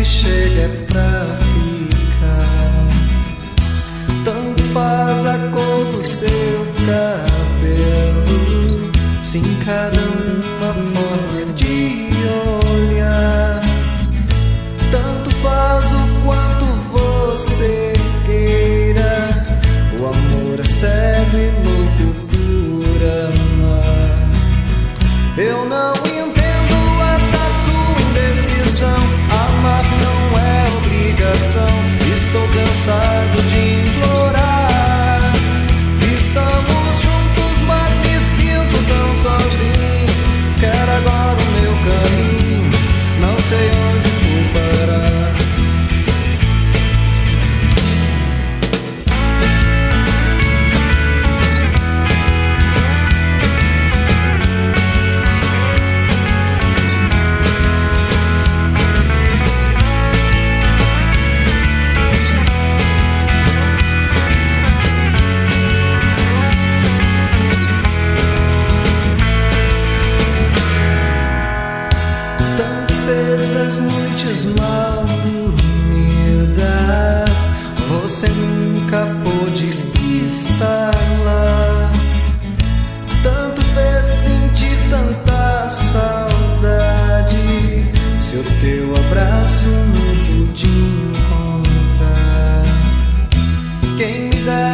chega é pra ficar. Tanto faz a cor do seu cabelo, sim, cada uma forma de olhar. Tanto faz o quanto você queira, o amor é cego e louco por amar. Eu não entendo esta sua indecisão. Amar não é obrigação. Estou cansado de implorar. Estamos juntos, mas me sinto tão sozinho. Quero agora o meu caminho, não sei onde vou parar. Essas noites mal dormidas, você nunca pôde estar lá. Tanto fez sentir tanta saudade, se o teu abraço não pude encontrar. Quem me dera